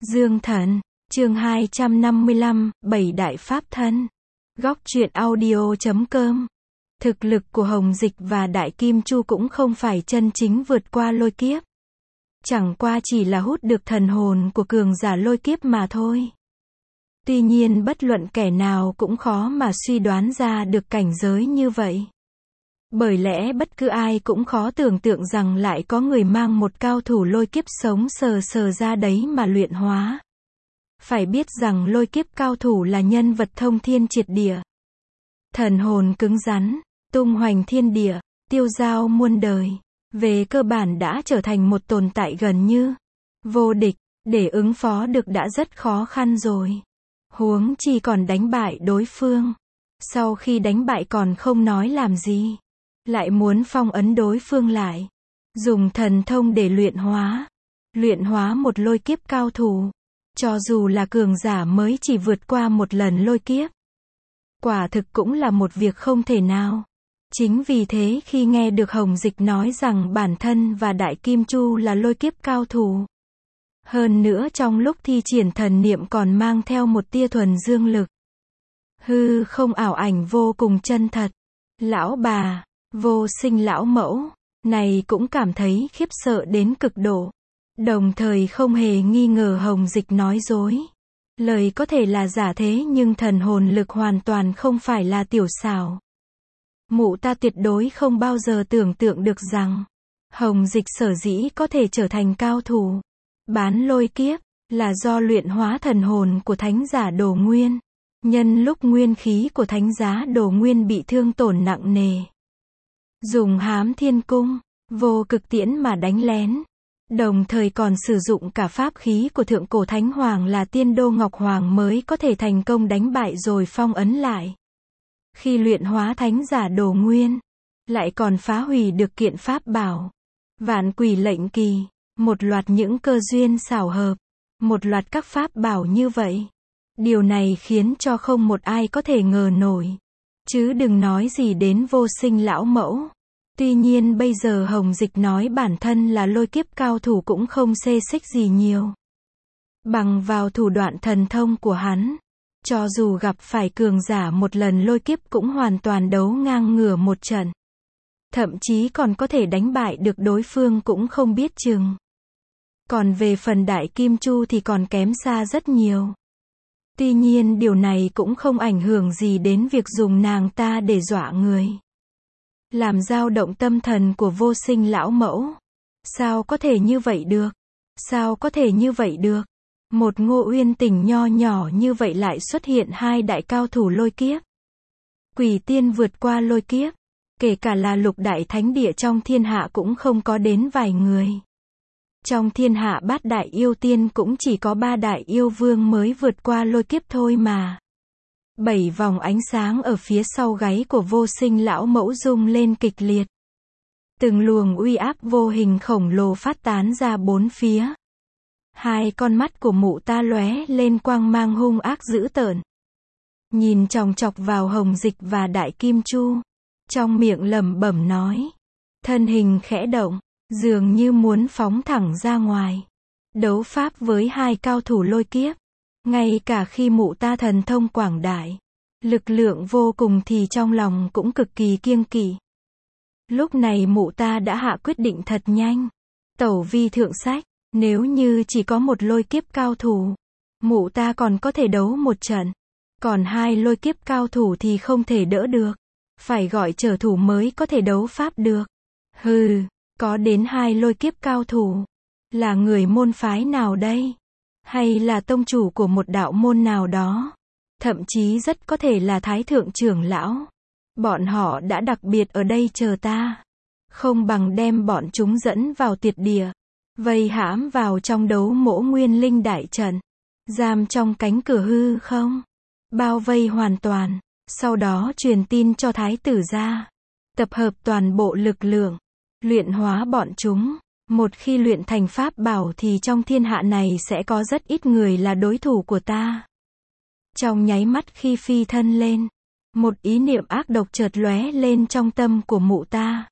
Dương Thần, chương 255, 7 đại pháp thân. Góc truyện audio.com. Thực lực của Hồng Dịch và Đại Kim Chu cũng không phải chân chính vượt qua lôi kiếp. Chẳng qua chỉ là hút được thần hồn của cường giả lôi kiếp mà thôi. Tuy nhiên bất luận kẻ nào cũng khó mà suy đoán ra được cảnh giới như vậy. Bởi lẽ bất cứ ai cũng khó tưởng tượng rằng lại có người mang một cao thủ lôi kiếp sống sờ sờ ra đấy mà luyện hóa. Phải biết rằng lôi kiếp cao thủ là nhân vật thông thiên triệt địa. Thần hồn cứng rắn, tung hoành thiên địa, tiêu dao muôn đời. Về cơ bản đã trở thành một tồn tại gần như vô địch, để ứng phó được đã rất khó khăn rồi. Huống chi còn đánh bại đối phương. Sau khi đánh bại còn không nói làm gì. Lại muốn phong ấn đối phương lại. Dùng thần thông để luyện hóa. Luyện hóa một lôi kiếp cao thủ. Cho dù là cường giả mới chỉ vượt qua một lần lôi kiếp. Quả thực cũng là một việc không thể nào. Chính vì thế khi nghe được Hồng Dịch nói rằng bản thân và Đại Kim Chu là lôi kiếp cao thủ. Hơn nữa trong lúc thi triển thần niệm còn mang theo một tia thuần dương lực. Hư không ảo ảnh vô cùng chân thật. Lão bà, vô sinh lão mẫu, này cũng cảm thấy khiếp sợ đến cực độ. Đồng thời không hề nghi ngờ Hồng Dịch nói dối. Lời có thể là giả thế nhưng thần hồn lực hoàn toàn không phải là tiểu xảo. Mụ ta tuyệt đối không bao giờ tưởng tượng được rằng Hồng Dịch sở dĩ có thể trở thành cao thủ bán lôi kiếp là do luyện hóa thần hồn của thánh giả Đồ Nguyên. Nhân lúc nguyên khí của thánh giá Đồ Nguyên bị thương tổn nặng nề. Dùng Hám Thiên Cung, vô cực tiễn mà đánh lén. Đồng thời còn sử dụng cả pháp khí của thượng cổ thánh hoàng là Tiên Đô Ngọc Hoàng mới có thể thành công đánh bại rồi phong ấn lại. Khi luyện hóa thánh giả Đồ Nguyên, lại còn phá hủy được kiện pháp bảo. Vạn Quỷ Lệnh Kỳ, một loạt những cơ duyên xảo hợp, một loạt các pháp bảo như vậy. Điều này khiến cho không một ai có thể ngờ nổi. Chứ đừng nói gì đến vô sinh lão mẫu. Tuy nhiên bây giờ Hồng Dịch nói bản thân là lôi kiếp cao thủ cũng không xê xích gì nhiều. Bằng vào thủ đoạn thần thông của hắn, cho dù gặp phải cường giả một lần lôi kiếp cũng hoàn toàn đấu ngang ngửa một trận. Thậm chí còn có thể đánh bại được đối phương cũng không biết chừng. Còn về phần Đại Kim Chu thì còn kém xa rất nhiều. Tuy nhiên điều này cũng không ảnh hưởng gì đến việc dùng nàng ta để dọa người. Làm dao động tâm thần của vô sinh lão mẫu. Sao có thể như vậy được? Sao có thể như vậy được? Một Ngô Uyên Tình nho nhỏ như vậy lại xuất hiện hai đại cao thủ lôi kiếp. Quỷ tiên vượt qua lôi kiếp. Kể cả là lục đại thánh địa trong thiên hạ cũng không có đến vài người. Trong thiên hạ bát đại yêu tiên cũng chỉ có ba đại yêu vương mới vượt qua lôi kiếp thôi mà. 7 vòng ánh sáng ở phía sau gáy của vô sinh lão mẫu rung lên kịch liệt. Từng luồng uy áp vô hình khổng lồ phát tán ra bốn phía. Hai con mắt của mụ ta lóe lên quang mang hung ác dữ tợn. Nhìn chòng chọc vào Hồng Dịch và Đại Kim Chu. Trong miệng lẩm bẩm nói. Thân hình khẽ động, dường như muốn phóng thẳng ra ngoài. Đấu pháp với hai cao thủ lôi kiếp. Ngay cả khi mụ ta thần thông quảng đại, lực lượng vô cùng thì trong lòng cũng cực kỳ kiêng kỵ. Lúc này mụ ta đã hạ quyết định thật nhanh. Tẩu vi thượng sách, nếu như chỉ có một lôi kiếp cao thủ, mụ ta còn có thể đấu một trận. Còn hai lôi kiếp cao thủ thì không thể đỡ được. Phải gọi trở thủ mới có thể đấu pháp được. Hừ, có đến hai lôi kiếp cao thủ. Là người môn phái nào đây? Hay là tông chủ của một đạo môn nào đó? Thậm chí rất có thể là thái thượng trưởng lão. Bọn họ đã đặc biệt ở đây chờ ta. Không bằng đem bọn chúng dẫn vào tuyệt địa. Vây hãm vào trong đấu mỗ nguyên linh đại trận. Giam trong cánh cửa hư không. Bao vây hoàn toàn. Sau đó truyền tin cho thái tử ra. Tập hợp toàn bộ lực lượng. Luyện hóa bọn chúng. Một khi luyện thành pháp bảo thì trong thiên hạ này sẽ có rất ít người là đối thủ của ta. Trong nháy mắt khi phi thân lên, một ý niệm ác độc chợt lóe lên trong tâm của mụ ta.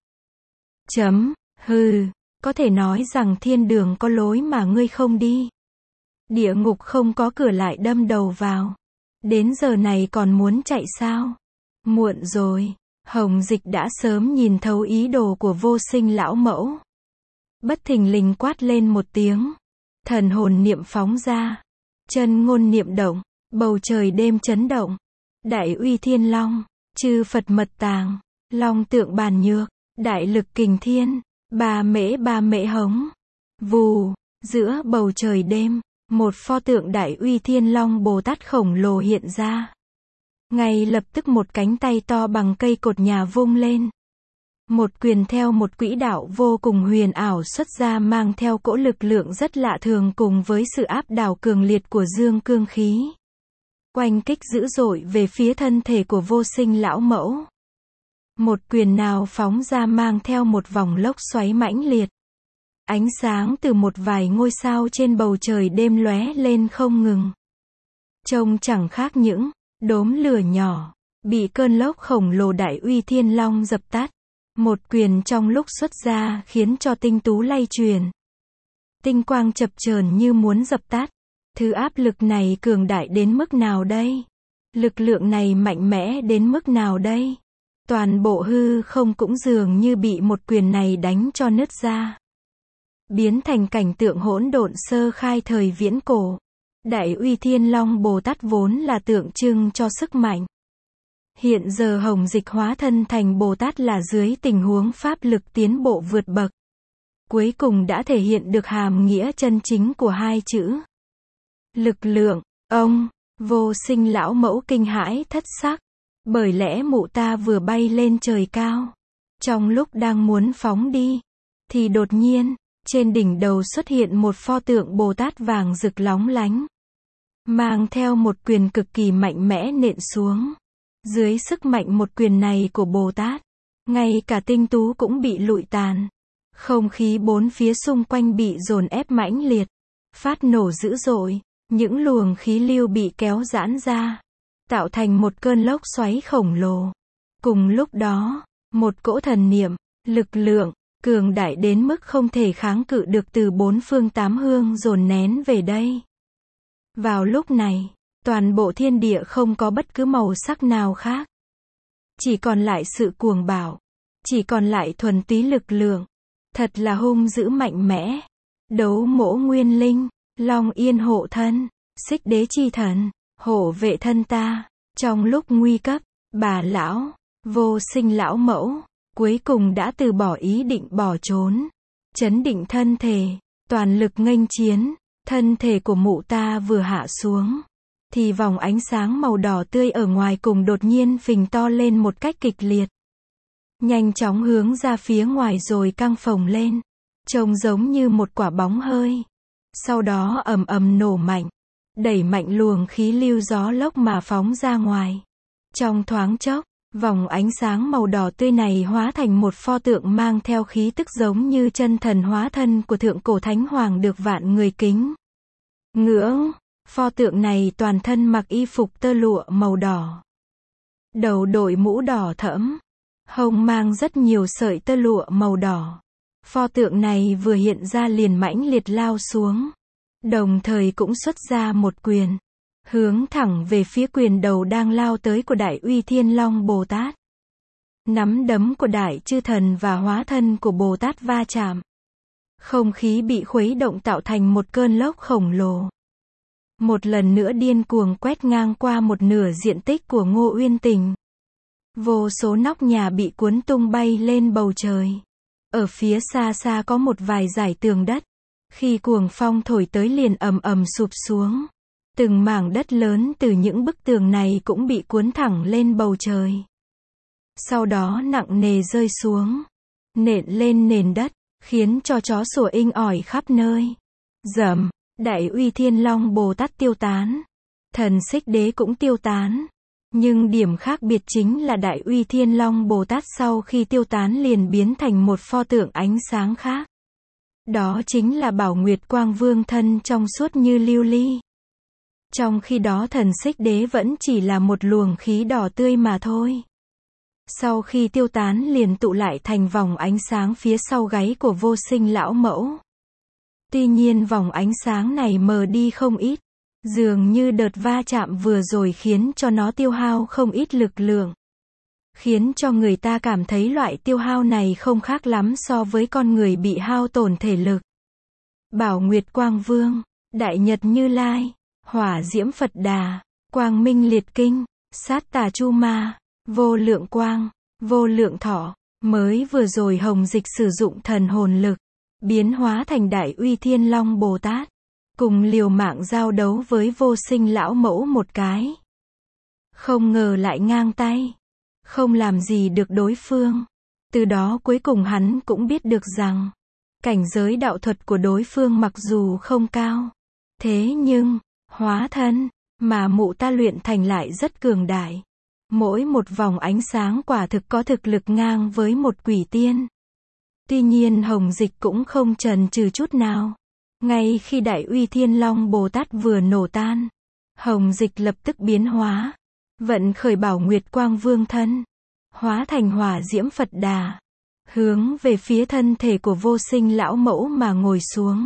Hừ, có thể nói rằng thiên đường có lối mà ngươi không đi. Địa ngục không có cửa lại đâm đầu vào. Đến giờ này còn muốn chạy sao? Muộn rồi. Hồng Dịch đã sớm nhìn thấu ý đồ của Vô Sinh lão mẫu. Bất thình lình quát lên một tiếng. Thần hồn niệm phóng ra. Chân ngôn niệm động. Bầu trời đêm chấn động. Đại uy thiên long. Chư Phật mật tàng. Long tượng bàn nhược. Đại lực kình thiên. Ba mễ hống. Vù. Giữa bầu trời đêm, một pho tượng Đại Uy Thiên Long Bồ Tát khổng lồ hiện ra. Ngay lập tức một cánh tay to bằng cây cột nhà vung lên. Một quyền theo một quỹ đạo vô cùng huyền ảo xuất ra, mang theo cỗ lực lượng rất lạ thường cùng với sự áp đảo cường liệt của dương cương khí. Oanh kích dữ dội về phía thân thể của Vô Sinh lão mẫu. Một quyền nào phóng ra mang theo một vòng lốc xoáy mãnh liệt. Ánh sáng từ một vài ngôi sao trên bầu trời đêm lóe lên không ngừng. Trông chẳng khác những đốm lửa nhỏ, bị cơn lốc khổng lồ Đại Uy Thiên Long dập tắt. Một quyền trong lúc xuất ra khiến cho tinh tú lay chuyển. Tinh quang chập chờn như muốn dập tắt. Thứ áp lực này cường đại đến mức nào đây? Lực lượng này mạnh mẽ đến mức nào đây? Toàn bộ hư không cũng dường như bị một quyền này đánh cho nứt ra. Biến thành cảnh tượng hỗn độn sơ khai thời viễn cổ. Đại Uy Thiên Long Bồ Tát vốn là tượng trưng cho sức mạnh. Hiện giờ Hồng Dịch hóa thân thành Bồ Tát là dưới tình huống pháp lực tiến bộ vượt bậc. Cuối cùng đã thể hiện được hàm nghĩa chân chính của hai chữ. Lực lượng. Ông, Vô Sinh lão mẫu kinh hãi thất sắc. Bởi lẽ mụ ta vừa bay lên trời cao. Trong lúc đang muốn phóng đi, thì đột nhiên, trên đỉnh đầu xuất hiện một pho tượng Bồ Tát vàng rực lóng lánh. Mang theo một quyền cực kỳ mạnh mẽ nện xuống. Dưới sức mạnh một quyền này của Bồ Tát, ngay cả tinh tú cũng bị lụi tàn. Không khí bốn phía xung quanh bị dồn ép mãnh liệt. Phát nổ dữ dội, những luồng khí lưu bị kéo giãn ra. Tạo thành một cơn lốc xoáy khổng lồ. Cùng lúc đó, một cỗ thần niệm, lực lượng, cường đại đến mức không thể kháng cự được từ bốn phương tám hướng dồn nén về đây. Vào lúc này, toàn bộ thiên địa không có bất cứ màu sắc nào khác. Chỉ còn lại sự cuồng bạo. Chỉ còn lại thuần túy lực lượng. Thật là hung dữ mạnh mẽ. Đấu mỗ nguyên linh, Long Yên hộ thân, Xích Đế chi thần, hộ vệ thân ta. Trong lúc nguy cấp, bà lão, Vô Sinh lão mẫu, cuối cùng đã từ bỏ ý định bỏ trốn. Chấn định thân thể, toàn lực nghênh chiến. Thân thể của mụ ta vừa hạ xuống, thì vòng ánh sáng màu đỏ tươi ở ngoài cùng đột nhiên phình to lên một cách kịch liệt. Nhanh chóng hướng ra phía ngoài rồi căng phồng lên. Trông giống như một quả bóng hơi. Sau đó ầm ầm nổ mạnh. Đẩy mạnh luồng khí lưu gió lốc mà phóng ra ngoài. Trong thoáng chốc, vòng ánh sáng màu đỏ tươi này hóa thành một pho tượng mang theo khí tức giống như chân thần hóa thân của thượng cổ thánh hoàng được vạn người kính ngưỡng. Pho tượng này toàn thân mặc y phục tơ lụa màu đỏ. Đầu đội mũ đỏ thẫm. Hông mang rất nhiều sợi tơ lụa màu đỏ. Pho tượng này vừa hiện ra liền mãnh liệt lao xuống. Đồng thời cũng xuất ra một quyền. Hướng thẳng về phía quyền đầu đang lao tới của Đại Uy Thiên Long Bồ Tát. Nắm đấm của Đại Chư Thần và hóa thân của Bồ Tát va chạm. Không khí bị khuấy động tạo thành một cơn lốc khổng lồ. Một lần nữa điên cuồng quét ngang qua một nửa diện tích của Ngô Uyên Tình. Vô số nóc nhà bị cuốn tung bay lên bầu trời. Ở phía xa xa có một vài dải tường đất. Khi cuồng phong thổi tới liền ầm ầm sụp xuống. Từng mảng đất lớn từ những bức tường này cũng bị cuốn thẳng lên bầu trời. Sau đó nặng nề rơi xuống. Nện lên nền đất, khiến cho chó sủa inh ỏi khắp nơi. Rầm, Đại Uy Thiên Long Bồ Tát tiêu tán. Thần Xích Đế cũng tiêu tán. Nhưng điểm khác biệt chính là Đại Uy Thiên Long Bồ Tát sau khi tiêu tán liền biến thành một pho tượng ánh sáng khác. Đó chính là Bảo Nguyệt Quang Vương thân trong suốt như lưu ly. Trong khi đó thần Xích Đế vẫn chỉ là một luồng khí đỏ tươi mà thôi. Sau khi tiêu tán liền tụ lại thành vòng ánh sáng phía sau gáy của Vô Sinh lão mẫu. Tuy nhiên vòng ánh sáng này mờ đi không ít. Dường như đợt va chạm vừa rồi khiến cho nó tiêu hao không ít lực lượng. Khiến cho người ta cảm thấy loại tiêu hao này không khác lắm so với con người bị hao tổn thể lực. Bảo Nguyệt Quang Vương, Đại Nhật Như Lai, Hỏa Diễm Phật Đà, Quang Minh Liệt Kinh, Sát Tà Chu Ma, Vô Lượng Quang, Vô Lượng Thọ. Mới vừa rồi Hồng Dịch sử dụng thần hồn lực, biến hóa thành Đại Uy Thiên Long Bồ Tát, cùng liều mạng giao đấu với Vô Sinh lão mẫu một cái. Không ngờ lại ngang tay, không làm gì được đối phương. Từ đó cuối cùng hắn cũng biết được rằng, cảnh giới đạo thuật của đối phương mặc dù không cao, thế nhưng, hóa thân, mà mụ ta luyện thành lại rất cường đại. Mỗi một vòng ánh sáng quả thực có thực lực ngang với một quỷ tiên. Tuy nhiên Hồng Dịch cũng không chần chừ chút nào. Ngay khi Đại Uy Thiên Long Bồ Tát vừa nổ tan, Hồng Dịch lập tức biến hóa, vận khởi Bảo Nguyệt Quang Vương thân, hóa thành Hỏa Diễm Phật Đà, hướng về phía thân thể của Vô Sinh lão mẫu mà ngồi xuống.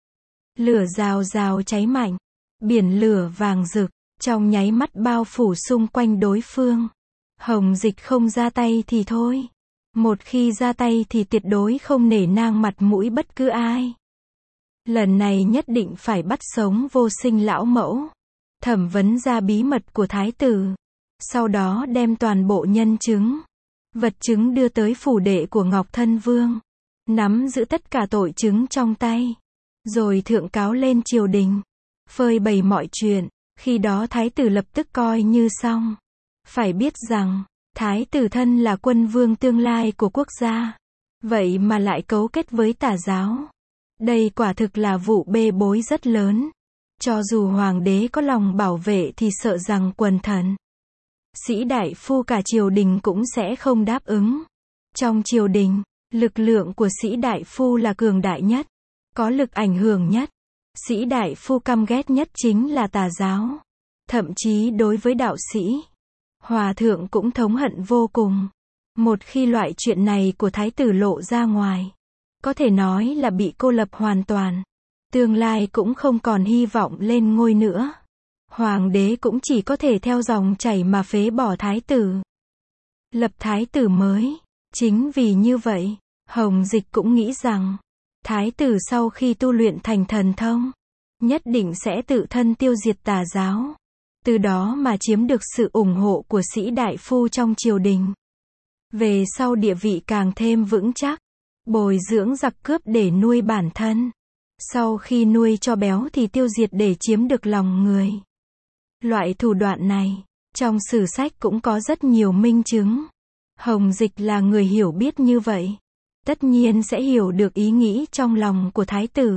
Lửa rào rào cháy mạnh, biển lửa vàng rực, trong nháy mắt bao phủ xung quanh đối phương. Hồng Dịch không ra tay thì thôi. Một khi ra tay thì tuyệt đối không nể nang mặt mũi bất cứ ai. Lần này nhất định phải bắt sống Vô Sinh lão mẫu, thẩm vấn ra bí mật của thái tử. Sau đó đem toàn bộ nhân chứng, vật chứng đưa tới phủ đệ của Ngọc Thân Vương, nắm giữ tất cả tội chứng trong tay, rồi thượng cáo lên triều đình, phơi bày mọi chuyện. Khi đó thái tử lập tức coi như xong. Phải biết rằng, thái tử thân là quân vương tương lai của quốc gia, vậy mà lại cấu kết với tà giáo. Đây quả thực là vụ bê bối rất lớn. Cho dù hoàng đế có lòng bảo vệ thì sợ rằng quần thần, sĩ đại phu cả triều đình cũng sẽ không đáp ứng. Trong triều đình, lực lượng của sĩ đại phu là cường đại nhất, có lực ảnh hưởng nhất. Sĩ đại phu căm ghét nhất chính là tà giáo. Thậm chí đối với đạo sĩ, hòa thượng cũng thống hận vô cùng. Một khi loại chuyện này của thái tử lộ ra ngoài, có thể nói là bị cô lập hoàn toàn. Tương lai cũng không còn hy vọng lên ngôi nữa. Hoàng đế cũng chỉ có thể theo dòng chảy mà phế bỏ thái tử, lập thái tử mới. Chính vì như vậy, Hồng Dịch cũng nghĩ rằng, thái tử sau khi tu luyện thành thần thông, nhất định sẽ tự thân tiêu diệt tà giáo. Từ đó mà chiếm được sự ủng hộ của sĩ đại phu trong triều đình. Về sau địa vị càng thêm vững chắc, bồi dưỡng giặc cướp để nuôi bản thân. Sau khi nuôi cho béo thì tiêu diệt để chiếm được lòng người. Loại thủ đoạn này, trong sử sách cũng có rất nhiều minh chứng. Hồng Dịch là người hiểu biết như vậy, tất nhiên sẽ hiểu được ý nghĩ trong lòng của thái tử.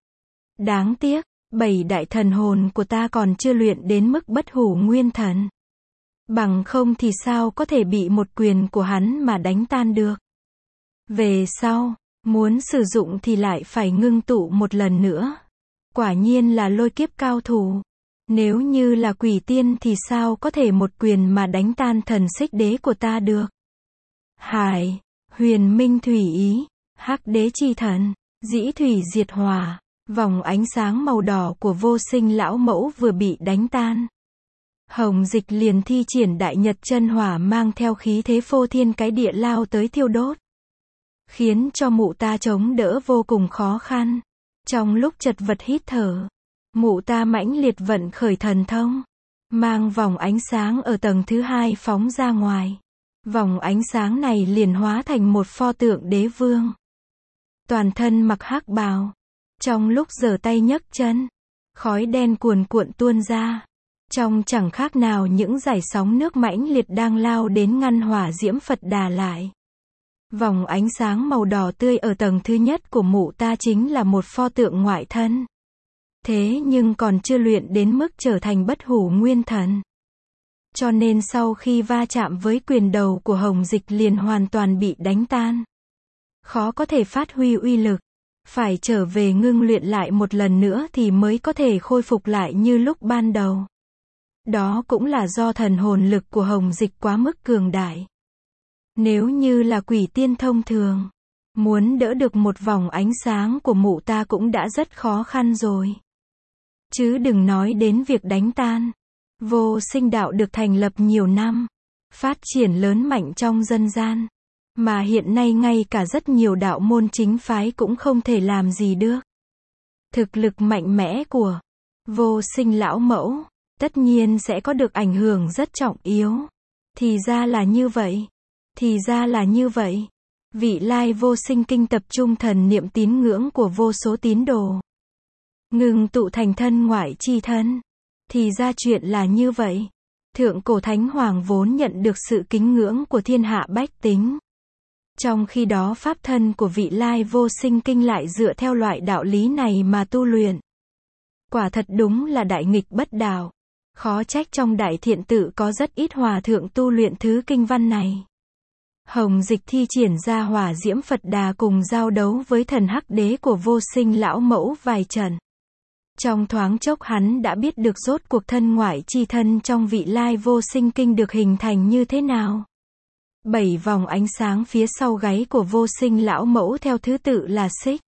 Đáng tiếc, 7 đại thần hồn của ta còn chưa luyện đến mức bất hủ nguyên thần. Bằng không thì sao có thể bị một quyền của hắn mà đánh tan được. Về sau, muốn sử dụng thì lại phải ngưng tụ một lần nữa. Quả nhiên là lôi kiếp cao thủ. Nếu như là quỷ tiên thì sao có thể một quyền mà đánh tan thần xích đế của ta được. Hải, huyền minh thủy ý, hắc đế chi thần, dĩ thủy diệt hỏa. Vòng ánh sáng màu đỏ của Vô Sinh lão mẫu vừa bị đánh tan. Hồng Dịch liền thi triển Đại Nhật chân hỏa mang theo khí thế phô thiên cái địa lao tới thiêu đốt. Khiến cho mụ ta chống đỡ vô cùng khó khăn. Trong lúc chật vật hít thở, mụ ta mãnh liệt vận khởi thần thông, mang vòng ánh sáng ở tầng thứ 2 phóng ra ngoài. Vòng ánh sáng này liền hóa thành một pho tượng đế vương. Toàn thân mặc hắc bào. Trong lúc giở tay nhấc chân, khói đen cuồn cuộn tuôn ra. Trông chẳng khác nào những dải sóng nước mãnh liệt đang lao đến ngăn Hỏa Diễm Phật Đà lại. Vòng ánh sáng màu đỏ tươi ở tầng thứ nhất của mụ ta chính là một pho tượng ngoại thân. Thế nhưng còn chưa luyện đến mức trở thành bất hủ nguyên thần. Cho nên sau khi va chạm với quyền đầu của Hồng Dịch liền hoàn toàn bị đánh tan. Khó có thể phát huy uy lực. Phải trở về ngưng luyện lại một lần nữa thì mới có thể khôi phục lại như lúc ban đầu. Đó cũng là do thần hồn lực của Hồng Dịch quá mức cường đại. Nếu như là quỷ tiên thông thường, Muốn đỡ được một vòng ánh sáng của mụ ta cũng đã rất khó khăn rồi. Chứ đừng nói đến việc đánh tan. Vô sinh đạo được thành lập nhiều năm, phát triển lớn mạnh trong dân gian. Mà hiện nay ngay cả rất nhiều đạo môn chính phái cũng không thể làm gì được. Thực lực mạnh mẽ của vô sinh lão mẫu, tất nhiên sẽ có được ảnh hưởng rất trọng yếu. Thì ra là như vậy. Thì ra là như vậy. Vị lai vô sinh kinh tập trung thần niệm tín ngưỡng của vô số tín đồ. Ngừng tụ thành thân ngoại chi thân. Thì ra chuyện là như vậy. Thượng cổ thánh hoàng vốn nhận được sự kính ngưỡng của thiên hạ bách tính. Trong khi đó pháp thân của vị lai vô sinh kinh lại dựa theo loại đạo lý này mà tu luyện. Quả thật đúng là đại nghịch bất đạo. Khó trách trong đại thiện tự có rất ít hòa thượng tu luyện thứ kinh văn này. Hồng Dịch thi triển ra hỏa diễm Phật Đà cùng giao đấu với thần hắc đế của vô sinh lão mẫu vài trận. Trong thoáng chốc hắn đã biết được rốt cuộc thân ngoại chi thân trong vị lai vô sinh kinh được hình thành như thế nào. 7 vòng ánh sáng phía sau gáy của vô sinh lão mẫu theo thứ tự là xích,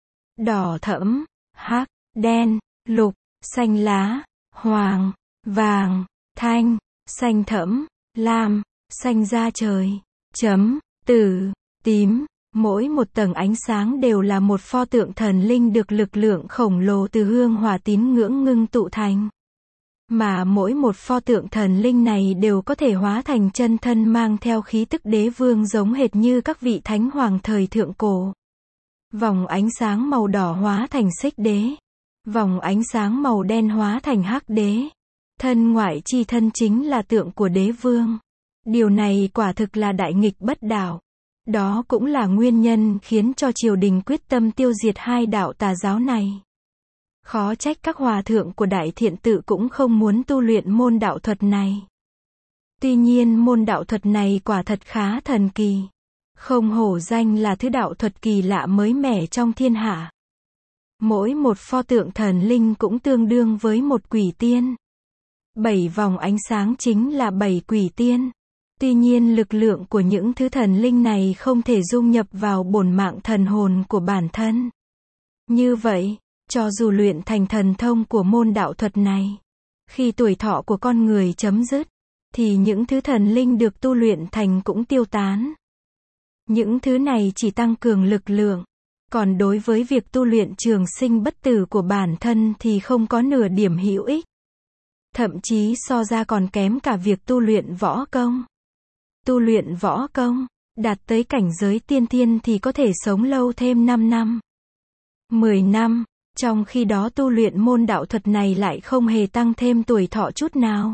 đỏ thẫm, hắc, đen, lục, xanh lá, hoàng, vàng, thanh, xanh thẫm, lam, xanh da trời, chấm, tử, tím. Mỗi một tầng ánh sáng đều là một pho tượng thần linh được lực lượng khổng lồ từ hương hỏa tín ngưỡng ngưng tụ thành. Mà mỗi một pho tượng thần linh này đều có thể hóa thành chân thân mang theo khí tức đế vương giống hệt như các vị thánh hoàng thời thượng cổ. Vòng ánh sáng màu đỏ hóa thành xích đế. Vòng ánh sáng màu đen hóa thành hắc đế. Thân ngoại chi thân chính là tượng của đế vương. Điều này quả thực là đại nghịch bất đạo. Đó cũng là nguyên nhân khiến cho triều đình quyết tâm tiêu diệt hai đạo tà giáo này. Khó trách các hòa thượng của đại thiện tự cũng không muốn tu luyện môn đạo thuật này. Tuy nhiên môn đạo thuật này quả thật khá thần kỳ. Không hổ danh là thứ đạo thuật kỳ lạ mới mẻ trong thiên hạ. Mỗi một pho tượng thần linh cũng tương đương với một quỷ tiên. 7 vòng ánh sáng chính là 7 quỷ tiên. Tuy nhiên lực lượng của những thứ thần linh này không thể dung nhập vào bổn mạng thần hồn của bản thân. Như vậy, cho dù luyện thành thần thông của môn đạo thuật này, khi tuổi thọ của con người chấm dứt, thì những thứ thần linh được tu luyện thành cũng tiêu tán. Những thứ này chỉ tăng cường lực lượng, còn đối với việc tu luyện trường sinh bất tử của bản thân thì không có nửa điểm hữu ích. Thậm chí so ra còn kém cả việc tu luyện võ công. Tu luyện võ công, đạt tới cảnh giới tiên thiên thì có thể sống lâu thêm 5 năm, 10 năm, trong khi đó tu luyện môn đạo thuật này lại không hề tăng thêm tuổi thọ chút nào.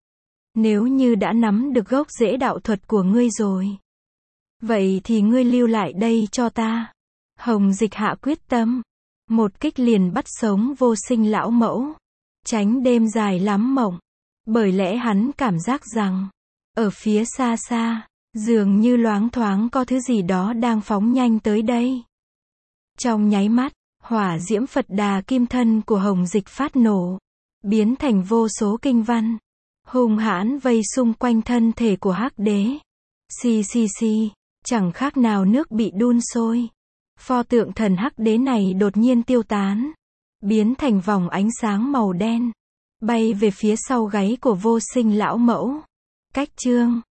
Nếu như đã nắm được gốc rễ đạo thuật của ngươi rồi, vậy thì ngươi lưu lại đây cho ta. Hồng Dịch hạ quyết tâm, một kích liền bắt sống vô sinh lão mẫu, tránh đêm dài lắm mộng, bởi lẽ hắn cảm giác rằng, ở phía xa xa, dường như loáng thoáng có thứ gì đó đang phóng nhanh tới đây. Trong nháy mắt, hỏa diễm Phật Đà kim thân của Hồng Dịch phát nổ, biến thành vô số kinh văn, hung hãn vây xung quanh thân thể của hắc đế. Xì xì xì, chẳng khác nào nước bị đun sôi. Pho tượng thần hắc đế này đột nhiên tiêu tán, biến thành vòng ánh sáng màu đen, bay về phía sau gáy của vô sinh lão mẫu. Cách chương